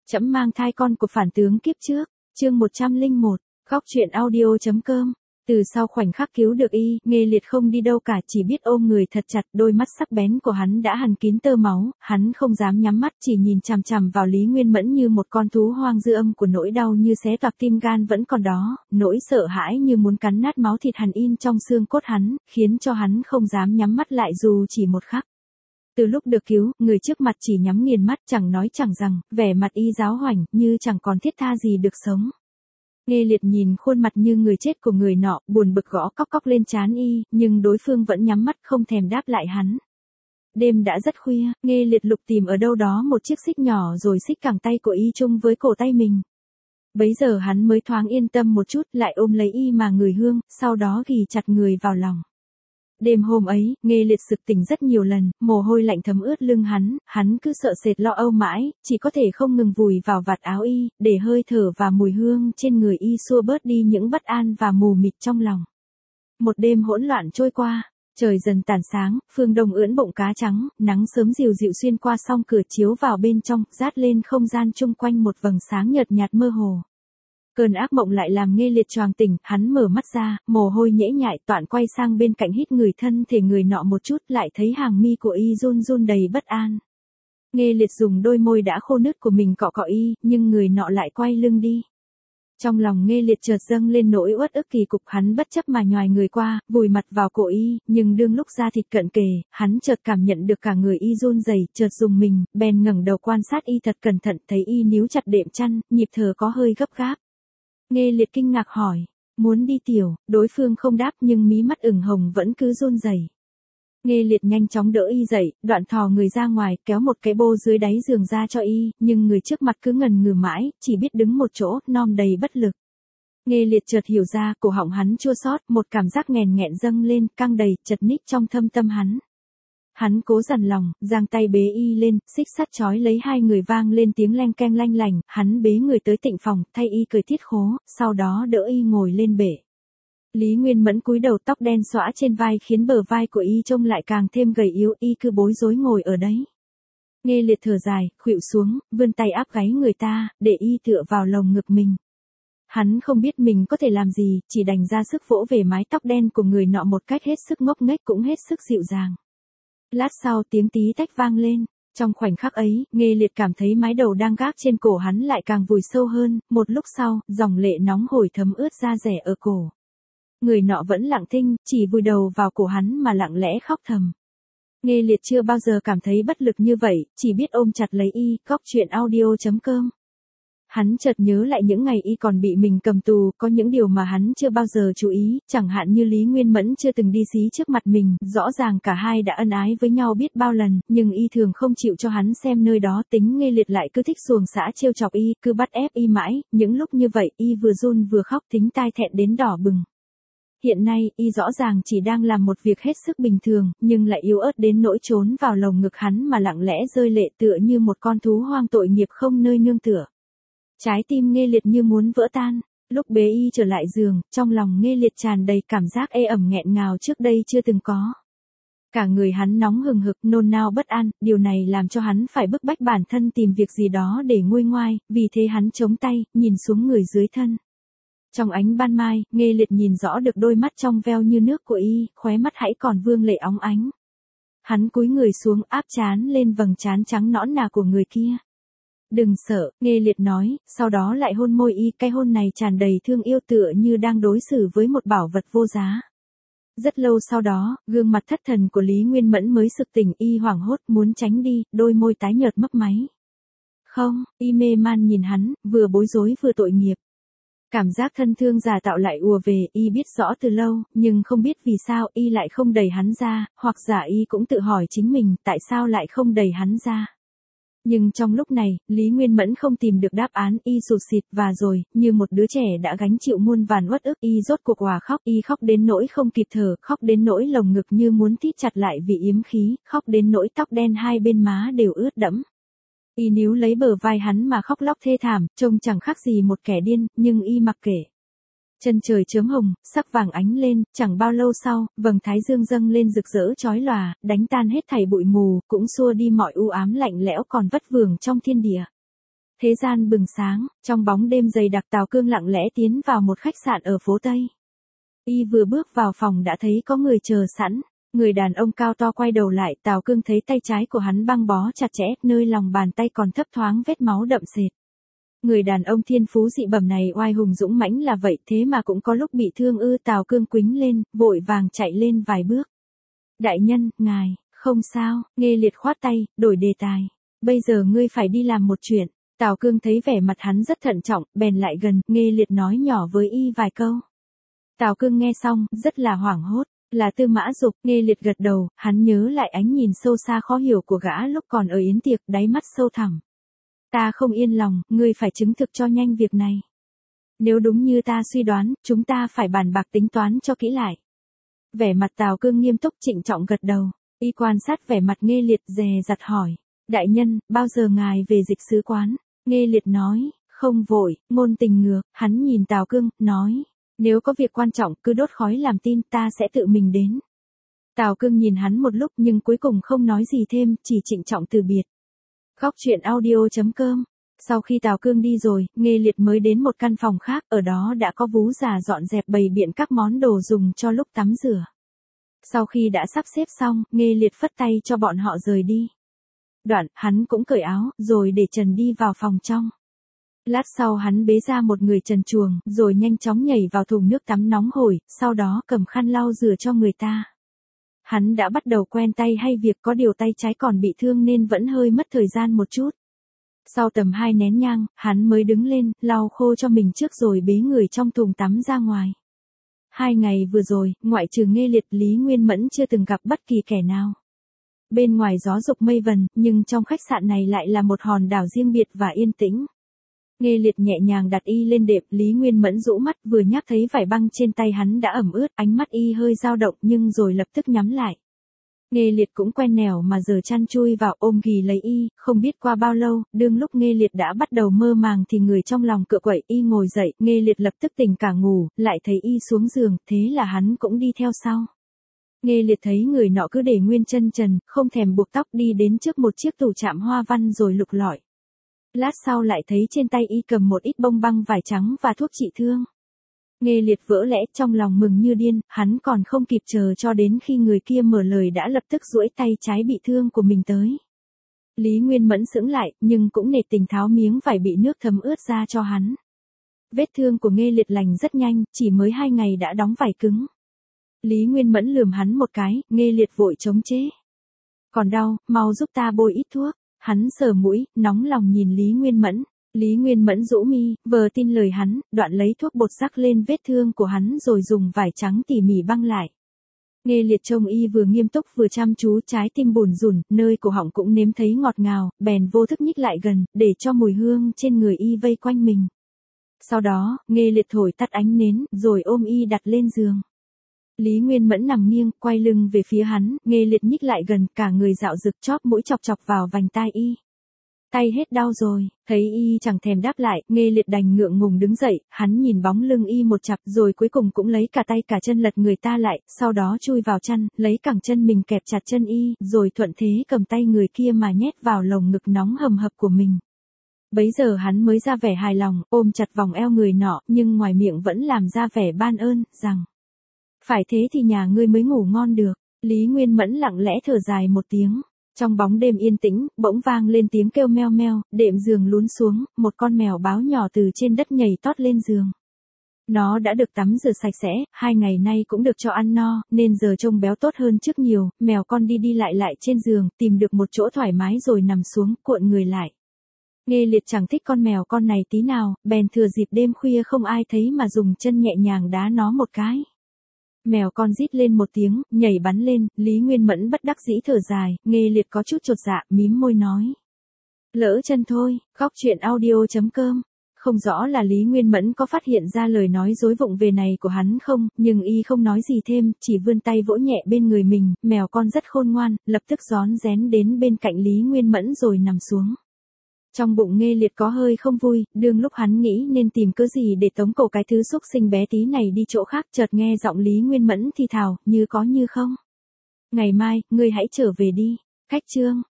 Trẫm mang thai con của phản tướng kiếp trước, chương 101, góc truyện audio.com. Từ sau khoảnh khắc cứu được y, Nghê Liệt không đi đâu cả, chỉ biết ôm người thật chặt, đôi mắt sắc bén của hắn đã hằn kín tơ máu, hắn không dám nhắm mắt, chỉ nhìn chằm chằm vào Lý Nguyên Mẫn như một con thú hoang, dư âm của nỗi đau như xé toạc tim gan vẫn còn đó, nỗi sợ hãi như muốn cắn nát máu thịt hằn in trong xương cốt hắn, khiến cho hắn không dám nhắm mắt lại dù chỉ một khắc. Từ lúc được cứu, người trước mặt chỉ nhắm nghiền mắt, chẳng nói chẳng rằng, vẻ mặt y giáo hoành, như chẳng còn thiết tha gì được sống. Nghê Liệt nhìn khuôn mặt như người chết của người nọ, buồn bực gõ cóc cóc lên trán y, nhưng đối phương vẫn nhắm mắt không thèm đáp lại hắn. Đêm đã rất khuya, Nghê Liệt lục tìm ở đâu đó một chiếc xích nhỏ rồi xích cẳng tay của y chung với cổ tay mình. Bấy giờ hắn mới thoáng yên tâm một chút, lại ôm lấy y mà ngửi hương, sau đó ghì chặt người vào lòng. Đêm hôm ấy, Nghê Liệt sực tỉnh rất nhiều lần, mồ hôi lạnh thấm ướt lưng hắn cứ sợ sệt lo âu mãi, chỉ có thể không ngừng vùi vào vạt áo y, để hơi thở và mùi hương trên người y xua bớt đi những bất an và mù mịt trong lòng. Một đêm hỗn loạn trôi qua, trời dần tàn sáng, phương đông ưỡn bụng cá trắng, nắng sớm dịu dịu xuyên qua song cửa chiếu vào bên trong, rát lên không gian chung quanh một vầng sáng nhợt nhạt mơ hồ. Cơn ác mộng lại làm Nghê Liệt choàng tỉnh, hắn mở mắt ra, mồ hôi nhễ nhại, toạn quay sang bên cạnh hít người thân thể người nọ một chút, lại thấy hàng mi của y run run đầy bất an. Nghê Liệt dùng đôi môi đã khô nứt của mình cọ cọ y, nhưng người nọ lại quay lưng đi. Trong lòng Nghê Liệt chợt dâng lên nỗi uất ức kỳ cục, hắn bất chấp mà nhoài người qua, vùi mặt vào cổ y, nhưng đương lúc da thịt cận kề, hắn chợt cảm nhận được cả người y run rẩy, chợt dùng mình, bèn ngẩng đầu quan sát y thật cẩn thận, thấy y níu chặt đệm chăn, nhịp thở có hơi gấp gáp. Nghê Liệt kinh ngạc hỏi, muốn đi tiểu, đối phương không đáp nhưng mí mắt ửng hồng vẫn cứ run rẩy. Nghê Liệt nhanh chóng đỡ y dậy, đoạn thò người ra ngoài, kéo một cái bô dưới đáy giường ra cho y, nhưng người trước mặt cứ ngần ngừ mãi, chỉ biết đứng một chỗ, nom đầy bất lực. Nghê Liệt chợt hiểu ra, cổ họng hắn chua xót, một cảm giác nghèn nghẹn dâng lên, căng đầy, chật ních trong thâm tâm hắn. Hắn cố dằn lòng, giang tay bế y lên, xích sắt trói lấy hai người, vang lên tiếng leng keng lanh lành, hắn bế người tới tịnh phòng, thay y cởi thiết khố, sau đó đỡ y ngồi lên bể. Lý Nguyên Mẫn cúi đầu, tóc đen xõa trên vai khiến bờ vai của y trông lại càng thêm gầy yếu, y cứ bối rối ngồi ở đấy. Nghê Liệt thở dài, khuỵu xuống, vươn tay áp gáy người ta, để y tựa vào lồng ngực mình. Hắn không biết mình có thể làm gì, chỉ đành ra sức vỗ về mái tóc đen của người nọ một cách hết sức ngốc nghếch cũng hết sức dịu dàng. Lát sau tiếng tí tách vang lên, trong khoảnh khắc ấy, Nghê Liệt cảm thấy mái đầu đang gác trên cổ hắn lại càng vùi sâu hơn, một lúc sau, dòng lệ nóng hổi thấm ướt da rẻ ở cổ. Người nọ vẫn lặng thinh, chỉ vùi đầu vào cổ hắn mà lặng lẽ khóc thầm. Nghê Liệt chưa bao giờ cảm thấy bất lực như vậy, chỉ biết ôm chặt lấy y, góc truyện audio.com. Hắn chợt nhớ lại những ngày y còn bị mình cầm tù, có những điều mà hắn chưa bao giờ chú ý, chẳng hạn như Lý Nguyên Mẫn chưa từng đi xí trước mặt mình, rõ ràng cả hai đã ân ái với nhau biết bao lần, nhưng y thường không chịu cho hắn xem nơi đó, tính Nghê Liệt lại cứ thích xuồng xã trêu chọc y, cứ bắt ép y mãi, những lúc như vậy y vừa run vừa khóc, thính tai thẹn đến đỏ bừng. Hiện nay, y rõ ràng chỉ đang làm một việc hết sức bình thường, nhưng lại yếu ớt đến nỗi trốn vào lồng ngực hắn mà lặng lẽ rơi lệ tựa như một con thú hoang tội nghiệp không nơi nương tựa. Trái tim Nghê Liệt như muốn vỡ tan, lúc bế y trở lại giường, trong lòng Nghê Liệt tràn đầy cảm giác ê ẩm nghẹn ngào trước đây chưa từng có. Cả người hắn nóng hừng hực, nôn nao bất an, điều này làm cho hắn phải bức bách bản thân tìm việc gì đó để nguôi ngoai, vì thế hắn chống tay, nhìn xuống người dưới thân. Trong ánh ban mai, Nghê Liệt nhìn rõ được đôi mắt trong veo như nước của y, khóe mắt hãy còn vương lệ óng ánh. Hắn cúi người xuống, áp trán lên vầng trán trắng nõn nà của người kia. Đừng sợ, Nghê Liệt nói, sau đó lại hôn môi y, cái hôn này tràn đầy thương yêu tựa như đang đối xử với một bảo vật vô giá. Rất lâu sau đó, gương mặt thất thần của Lý Nguyên Mẫn mới sực tỉnh, y hoảng hốt muốn tránh đi, đôi môi tái nhợt mấp máy. Không, y mê man nhìn hắn, vừa bối rối vừa tội nghiệp. Cảm giác thân thương giả tạo lại ùa về, y biết rõ từ lâu, nhưng không biết vì sao y lại không đẩy hắn ra, hoặc giả y cũng tự hỏi chính mình, tại sao lại không đẩy hắn ra. Nhưng trong lúc này, Lý Nguyên Mẫn không tìm được đáp án, y sụt sịt và rồi, như một đứa trẻ đã gánh chịu muôn vàn uất ức, y rốt cuộc òa khóc, y khóc đến nỗi không kịp thở, khóc đến nỗi lồng ngực như muốn thít chặt lại vì yếm khí, khóc đến nỗi tóc đen hai bên má đều ướt đẫm. Y níu lấy bờ vai hắn mà khóc lóc thê thảm, trông chẳng khác gì một kẻ điên, nhưng y mặc kệ. Chân trời chớm hồng, sắc vàng ánh lên, chẳng bao lâu sau, vầng thái dương dâng lên rực rỡ chói lòa, đánh tan hết thảy bụi mù, cũng xua đi mọi u ám lạnh lẽo còn vất vưởng trong thiên địa. Thế gian bừng sáng, trong bóng đêm dày đặc Tào Cương lặng lẽ tiến vào một khách sạn ở phố Tây. Y vừa bước vào phòng đã thấy có người chờ sẵn. Người đàn ông cao to quay đầu lại, Tào Cương thấy tay trái của hắn băng bó chặt chẽ, nơi lòng bàn tay còn thấp thoáng vết máu đậm sệt. Người đàn ông thiên phú dị bẩm này oai hùng dũng mãnh là vậy, thế mà cũng có lúc bị thương ư? Tào Cương quĩnh lên, vội vàng chạy lên vài bước. Đại nhân, ngài, không sao, Nghê Liệt khoát tay, đổi đề tài. Bây giờ ngươi phải đi làm một chuyện. Tào Cương thấy vẻ mặt hắn rất thận trọng, bèn lại gần, Nghê Liệt nói nhỏ với y vài câu. Tào Cương nghe xong, rất là hoảng hốt. Là Tư Mã Dục. Nghê Liệt gật đầu, hắn nhớ lại ánh nhìn sâu xa khó hiểu của gã lúc còn ở yến tiệc, đáy mắt sâu thẳm. Ta không yên lòng, ngươi phải chứng thực cho nhanh việc này. Nếu đúng như ta suy đoán, chúng ta phải bàn bạc tính toán cho kỹ lại. Vẻ mặt Tào Cương nghiêm túc trịnh trọng gật đầu, y quan sát vẻ mặt Nghê Liệt dè dặt hỏi. Đại nhân, bao giờ ngài về Dịch Sứ Quán? Nghê Liệt nói, không vội, ngôn tình ngược, hắn nhìn Tào Cương, nói. Nếu có việc quan trọng cứ đốt khói làm tin, ta sẽ tự mình đến. Tào Cương nhìn hắn một lúc nhưng cuối cùng không nói gì thêm, chỉ trịnh trọng từ biệt. Góc truyện audio.com. Sau khi Tào Cương đi rồi, Nghê Liệt mới đến một căn phòng khác, ở đó đã có vú già dọn dẹp bày biện các món đồ dùng cho lúc tắm rửa. Sau khi đã sắp xếp xong, Nghê Liệt phất tay cho bọn họ rời đi. Đoạn, hắn cũng cởi áo, rồi để trần đi vào phòng trong. Lát sau hắn bế ra một người trần truồng, rồi nhanh chóng nhảy vào thùng nước tắm nóng hổi, sau đó cầm khăn lau rửa cho người ta. Hắn đã bắt đầu quen tay hay việc, có điều tay trái còn bị thương nên vẫn hơi mất thời gian một chút. Sau tầm 2 nén nhang, hắn mới đứng lên, lau khô cho mình trước rồi bế người trong thùng tắm ra ngoài. 2 ngày vừa rồi, ngoại trừ Nghê Liệt, Lý Nguyên Mẫn chưa từng gặp bất kỳ kẻ nào. Bên ngoài gió dục mây vần, nhưng trong khách sạn này lại là một hòn đảo riêng biệt và yên tĩnh. Nghê Liệt nhẹ nhàng đặt y lên đệm, Lý Nguyên Mẫn rũ mắt, vừa nhắc thấy vải băng trên tay hắn đã ẩm ướt, ánh mắt y hơi dao động nhưng rồi lập tức nhắm lại. Nghê Liệt cũng quen nẻo mà giờ chăn chui vào ôm ghì lấy y, không biết qua bao lâu, đương lúc Nghê Liệt đã bắt đầu mơ màng thì người trong lòng cựa quậy, y ngồi dậy, Nghê Liệt lập tức tỉnh cả ngủ, lại thấy y xuống giường, thế là hắn cũng đi theo sau. Nghê Liệt thấy người nọ cứ để nguyên chân trần, không thèm buộc tóc, đi đến trước một chiếc tủ chạm hoa văn rồi lục lọi. Lát sau lại thấy trên tay y cầm một ít bông băng vải trắng và thuốc trị thương. Nghê Liệt vỡ lẽ, trong lòng mừng như điên, hắn còn không kịp chờ cho đến khi người kia mở lời đã lập tức duỗi tay trái bị thương của mình tới. Lý Nguyên Mẫn sững lại, nhưng cũng nể tình tháo miếng vải bị nước thấm ướt ra cho hắn. Vết thương của Nghê Liệt lành rất nhanh, chỉ mới 2 ngày đã đóng vải cứng. Lý Nguyên Mẫn lườm hắn một cái, Nghê Liệt vội chống chế. Còn đau, mau giúp ta bôi ít thuốc. Hắn sờ mũi, nóng lòng nhìn Lý Nguyên Mẫn. Lý Nguyên Mẫn rũ mi, vờ tin lời hắn, đoạn lấy thuốc bột rắc lên vết thương của hắn rồi dùng vải trắng tỉ mỉ băng lại. Nghê Liệt trông y vừa nghiêm túc vừa chăm chú, trái tim bủn rủn, nơi cổ họng cũng nếm thấy ngọt ngào, bèn vô thức nhích lại gần, để cho mùi hương trên người y vây quanh mình. Sau đó, Nghê Liệt thổi tắt ánh nến, rồi ôm y đặt lên giường. Lý Nguyên Mẫn nằm nghiêng, quay lưng về phía hắn, Nghê Liệt nhích lại gần, cả người dạo rực, chóp mũi chọc chọc vào vành tai y. Tay hết đau rồi, thấy y chẳng thèm đáp lại, Nghê Liệt đành ngượng ngùng đứng dậy, hắn nhìn bóng lưng y một chặp rồi cuối cùng cũng lấy cả tay cả chân lật người ta lại, sau đó chui vào chăn, lấy cẳng chân mình kẹp chặt chân y, rồi thuận thế cầm tay người kia mà nhét vào lồng ngực nóng hầm hập của mình. Bấy giờ hắn mới ra vẻ hài lòng, ôm chặt vòng eo người nọ, nhưng ngoài miệng vẫn làm ra vẻ ban ơn, rằng phải thế thì nhà ngươi mới ngủ ngon được. Lý Nguyên Mẫn lặng lẽ thở dài một tiếng. Trong bóng đêm yên tĩnh, bỗng vang lên tiếng kêu meo meo, đệm giường lún xuống, một con mèo báo nhỏ từ trên đất nhảy tót lên giường. Nó đã được tắm rửa sạch sẽ, 2 ngày nay cũng được cho ăn no, nên giờ trông béo tốt hơn trước nhiều, mèo con đi đi lại trên giường, tìm được một chỗ thoải mái rồi nằm xuống, cuộn người lại. Nghê Liệt chẳng thích con mèo con này tí nào, bèn thừa dịp đêm khuya không ai thấy mà dùng chân nhẹ nhàng đá nó một cái. Mèo con rít lên một tiếng, nhảy bắn lên, Lý Nguyên Mẫn bất đắc dĩ thở dài, Nghê Liệt có chút chột dạ, mím môi nói. Lỡ chân thôi, góc truyện audio.com. Không rõ là Lý Nguyên Mẫn có phát hiện ra lời nói dối vụng về này của hắn không, nhưng y không nói gì thêm, chỉ vươn tay vỗ nhẹ bên người mình, mèo con rất khôn ngoan, lập tức rón rén đến bên cạnh Lý Nguyên Mẫn rồi nằm xuống. Trong bụng Nghê Liệt có hơi không vui, đương lúc hắn nghĩ nên tìm cớ gì để tống cổ cái thứ xúc sinh bé tí này đi chỗ khác, chợt nghe giọng Lý Nguyên Mẫn thì thào, như có như không. Ngày mai, ngươi hãy trở về đi. Khách chương.